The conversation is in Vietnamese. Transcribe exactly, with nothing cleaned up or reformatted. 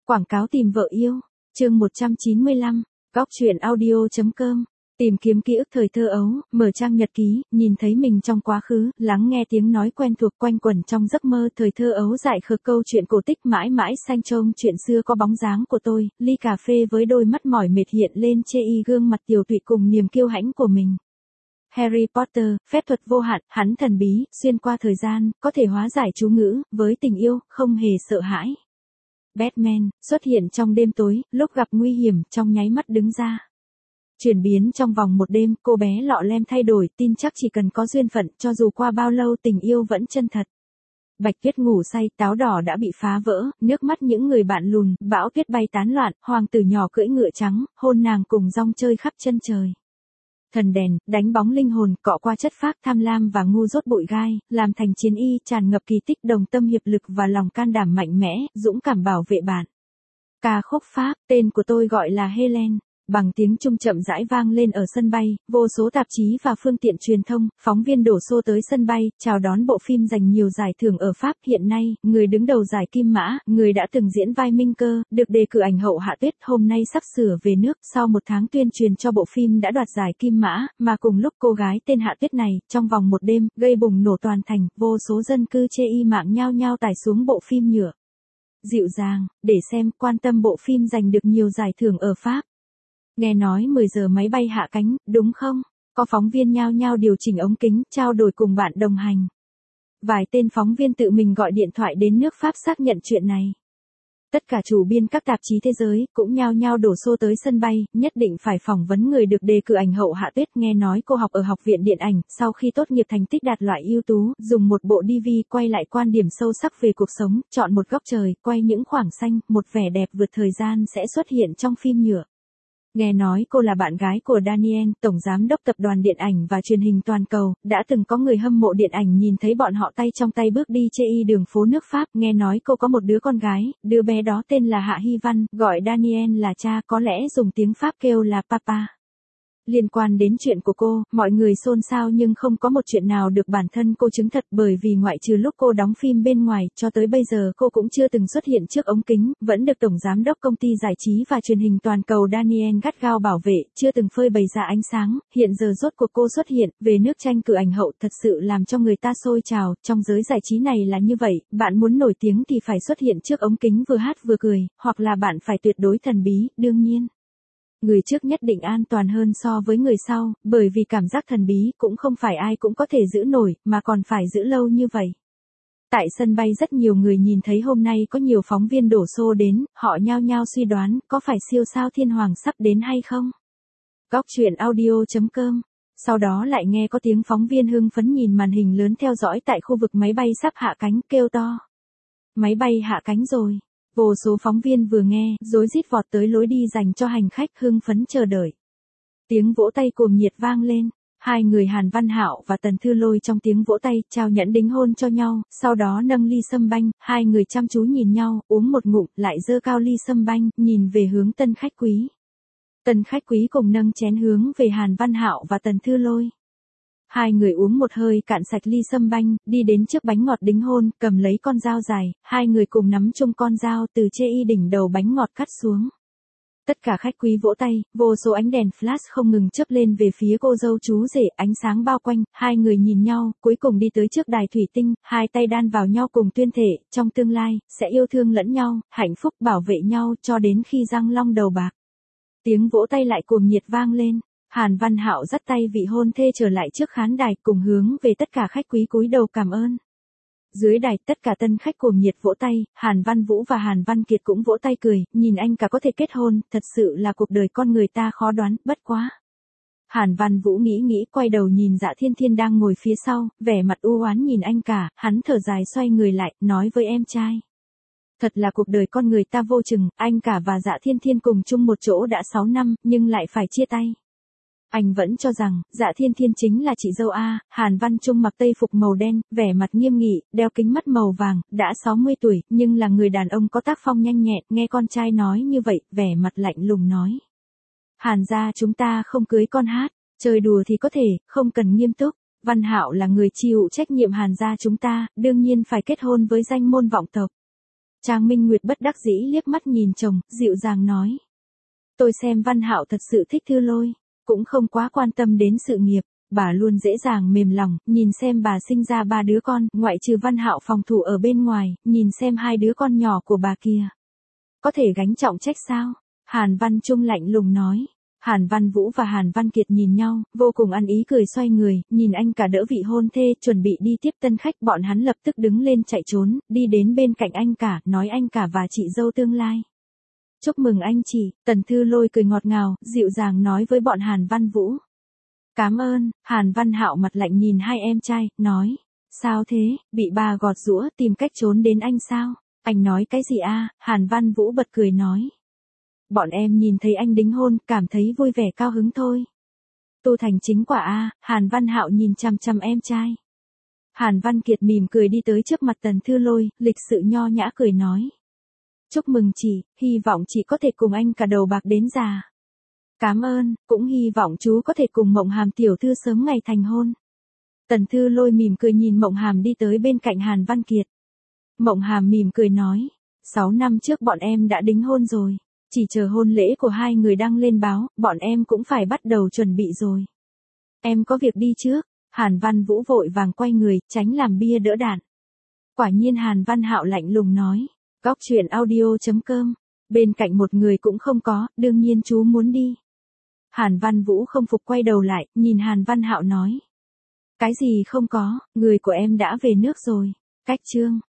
Quảng cáo tìm vợ yêu. Chương một trăm chín mươi lăm. Góc truyện audio chấm com. Tìm kiếm ký ức thời thơ ấu, mở trang nhật ký, nhìn thấy mình trong quá khứ, lắng nghe tiếng nói quen thuộc quanh quẩn trong giấc mơ thời thơ ấu dại khờ câu chuyện cổ tích mãi mãi xanh trông chuyện xưa có bóng dáng của tôi, ly cà phê với đôi mắt mỏi mệt hiện lên chê y gương mặt tiều tụy cùng niềm kiêu hãnh của mình. Harry Potter, phép thuật vô hạn, hắn thần bí, xuyên qua thời gian, có thể hóa giải chú ngữ, với tình yêu, không hề sợ hãi. Batman, xuất hiện trong đêm tối, lúc gặp nguy hiểm, trong nháy mắt đứng ra. Chuyển biến trong vòng một đêm, cô bé lọ lem thay đổi, tin chắc chỉ cần có duyên phận, cho dù qua bao lâu tình yêu vẫn chân thật. Bạch tuyết ngủ say, táo đỏ đã bị phá vỡ, nước mắt những người bạn lùn, bão tuyết bay tán loạn, hoàng tử nhỏ cưỡi ngựa trắng, hôn nàng cùng rong chơi khắp chân trời. Thần đèn, đánh bóng linh hồn, cọ qua chất phác tham lam và ngu dốt bụi gai, làm thành chiến y, tràn ngập kỳ tích đồng tâm hiệp lực và lòng can đảm mạnh mẽ, dũng cảm bảo vệ bạn. Ca khúc Pháp, tên của tôi gọi là Helen. Bằng tiếng Trung chậm rãi vang lên ở sân bay, vô số tạp chí và phương tiện truyền thông, phóng viên đổ xô tới sân bay, chào đón bộ phim giành nhiều giải thưởng ở Pháp. Hiện nay, người đứng đầu giải Kim Mã, người đã từng diễn vai Minh Cơ, được đề cử ảnh hậu Hạ Tuyết, hôm nay sắp sửa về nước, sau một tháng tuyên truyền cho bộ phim đã đoạt giải Kim Mã, mà cùng lúc cô gái tên Hạ Tuyết này, trong vòng một đêm, gây bùng nổ toàn thành, vô số dân cư chê y mạng nhao nhao tải xuống bộ phim nhựa. Dịu dàng, để xem, quan tâm bộ phim giành được nhiều giải thưởng ở Pháp. Nghe nói mười giờ máy bay hạ cánh, đúng không? Có phóng viên nhao nhao điều chỉnh ống kính, trao đổi cùng bạn đồng hành. Vài tên phóng viên tự mình gọi điện thoại đến nước Pháp xác nhận chuyện này. Tất cả chủ biên các tạp chí thế giới cũng nhao nhao đổ xô tới sân bay, nhất định phải phỏng vấn người được đề cử ảnh hậu Hạ Tuyết. Nghe nói cô học ở học viện điện ảnh, sau khi tốt nghiệp thành tích đạt loại ưu tú, dùng một bộ đê vê quay lại quan điểm sâu sắc về cuộc sống, chọn một góc trời, quay những khoảng xanh, một vẻ đẹp vượt thời gian sẽ xuất hiện trong phim nhựa. Nghe nói cô là bạn gái của Daniel, tổng giám đốc tập đoàn điện ảnh và truyền hình toàn cầu, đã từng có người hâm mộ điện ảnh nhìn thấy bọn họ tay trong tay bước đi chê y đường phố nước Pháp. Nghe nói cô có một đứa con gái, đứa bé đó tên là Hạ Hy Văn, gọi Daniel là cha, có lẽ dùng tiếng Pháp kêu là papa. Liên quan đến chuyện của cô, mọi người xôn xao nhưng không có một chuyện nào được bản thân cô chứng thật, bởi vì ngoại trừ lúc cô đóng phim bên ngoài, cho tới bây giờ cô cũng chưa từng xuất hiện trước ống kính, vẫn được Tổng Giám đốc Công ty Giải trí và Truyền hình Toàn cầu Daniel gắt gao bảo vệ, chưa từng phơi bày ra ánh sáng. Hiện giờ rốt cuộc cô xuất hiện, về nước tranh cử ảnh hậu, thật sự làm cho người ta sôi trào. Trong giới giải trí này là như vậy, bạn muốn nổi tiếng thì phải xuất hiện trước ống kính vừa hát vừa cười, hoặc là bạn phải tuyệt đối thần bí, đương nhiên. Người trước nhất định an toàn hơn so với người sau, bởi vì cảm giác thần bí cũng không phải ai cũng có thể giữ nổi, mà còn phải giữ lâu như vậy. Tại sân bay rất nhiều người nhìn thấy hôm nay có nhiều phóng viên đổ xô đến, họ nhao nhao suy đoán, có phải siêu sao thiên hoàng sắp đến hay không? Góc truyện audio chấm com. Sau đó lại nghe có tiếng phóng viên hưng phấn nhìn màn hình lớn theo dõi tại khu vực máy bay sắp hạ cánh, kêu to. Máy bay hạ cánh rồi. Vô số phóng viên vừa nghe, rối rít vọt tới lối đi dành cho hành khách, hưng phấn chờ đợi. Tiếng vỗ tay cuồng nhiệt vang lên, hai người Hàn Văn Hạo và Tần Thư Lôi trong tiếng vỗ tay, trao nhẫn đính hôn cho nhau, sau đó nâng ly sâm banh, hai người chăm chú nhìn nhau, uống một ngụm, lại giơ cao ly sâm banh, nhìn về hướng tân khách quý. Tân khách quý cùng nâng chén hướng về Hàn Văn Hạo và Tần Thư Lôi. Hai người uống một hơi cạn sạch ly sâm banh, đi đến trước bánh ngọt đính hôn, cầm lấy con dao dài, hai người cùng nắm chung con dao từ chê y đỉnh đầu bánh ngọt cắt xuống. Tất cả khách quý vỗ tay, vô số ánh đèn flash không ngừng chớp lên về phía cô dâu chú rể, ánh sáng bao quanh, hai người nhìn nhau, cuối cùng đi tới trước đài thủy tinh, hai tay đan vào nhau cùng tuyên thể, trong tương lai, sẽ yêu thương lẫn nhau, hạnh phúc bảo vệ nhau cho đến khi răng long đầu bạc. Tiếng vỗ tay lại cuồng nhiệt vang lên. Hàn Văn Hạo dắt tay vị hôn thê trở lại trước khán đài, cùng hướng về tất cả khách quý cúi đầu cảm ơn. Dưới đài, tất cả tân khách cuồng nhiệt vỗ tay, Hàn Văn Vũ và Hàn Văn Kiệt cũng vỗ tay cười, nhìn anh cả có thể kết hôn, thật sự là cuộc đời con người ta khó đoán, bất quá. Hàn Văn Vũ nghĩ nghĩ, quay đầu nhìn Dạ Thiên Thiên đang ngồi phía sau, vẻ mặt u oán nhìn anh cả, hắn thở dài xoay người lại, nói với em trai. Thật là cuộc đời con người ta vô chừng, anh cả và Dạ Thiên Thiên cùng chung một chỗ đã sáu năm, nhưng lại phải chia tay. Anh vẫn cho rằng, Dạ Thiên Thiên chính là chị dâu A. Hàn Văn Trung mặc tây phục màu đen, vẻ mặt nghiêm nghị, đeo kính mắt màu vàng, đã sáu mươi tuổi, nhưng là người đàn ông có tác phong nhanh nhẹn, nghe con trai nói như vậy, vẻ mặt lạnh lùng nói. Hàn gia chúng ta không cưới con hát, chơi đùa thì có thể, không cần nghiêm túc. Văn Hạo là người chịu trách nhiệm Hàn gia chúng ta, đương nhiên phải kết hôn với danh môn vọng tộc. Trang Minh Nguyệt bất đắc dĩ liếc mắt nhìn chồng, dịu dàng nói. Tôi xem Văn Hạo thật sự thích Thư Lôi, cũng không quá quan tâm đến sự nghiệp, bà luôn dễ dàng mềm lòng, nhìn xem bà sinh ra ba đứa con, ngoại trừ Văn Hạo phòng thủ ở bên ngoài, nhìn xem hai đứa con nhỏ của bà kia. Có thể gánh trọng trách sao? Hàn Văn Trung lạnh lùng nói. Hàn Văn Vũ và Hàn Văn Kiệt nhìn nhau, vô cùng ăn ý cười xoay người, nhìn anh cả đỡ vị hôn thê, chuẩn bị đi tiếp tân khách, bọn hắn lập tức đứng lên chạy trốn, đi đến bên cạnh anh cả, nói anh cả và chị dâu tương lai. Chúc mừng anh chị, Tần Thư Lôi cười ngọt ngào, dịu dàng nói với bọn Hàn Văn Vũ. Cảm ơn, Hàn Văn Hạo mặt lạnh nhìn hai em trai, nói. Sao thế, bị bà gọt giũa tìm cách trốn đến anh sao? Anh nói cái gì a? Hàn Văn Vũ bật cười nói. Bọn em nhìn thấy anh đính hôn, cảm thấy vui vẻ cao hứng thôi. Tu thành chính quả a, Hàn Văn Hạo nhìn chằm chằm em trai. Hàn Văn Kiệt mỉm cười đi tới trước mặt Tần Thư Lôi, lịch sự nho nhã cười nói. Chúc mừng chị, hy vọng chị có thể cùng anh cả đầu bạc đến già. Cảm ơn, cũng hy vọng chú có thể cùng Mộng Hàm tiểu thư sớm ngày thành hôn. Tần Thư Lôi mỉm cười nhìn Mộng Hàm đi tới bên cạnh Hàn Văn Kiệt. Mộng Hàm mỉm cười nói, sáu năm trước bọn em đã đính hôn rồi, chỉ chờ hôn lễ của hai người đăng lên báo, bọn em cũng phải bắt đầu chuẩn bị rồi. Em có việc đi trước, Hàn Văn Vũ vội vàng quay người, tránh làm bia đỡ đạn. Quả nhiên Hàn Văn Hạo lạnh lùng nói, góc truyện audio chấm com, bên cạnh một người cũng không có, đương nhiên chú muốn đi. Hàn Văn Vũ không phục quay đầu lại, nhìn Hàn Văn Hạo nói. Cái gì không có, người của em đã về nước rồi, cách chương.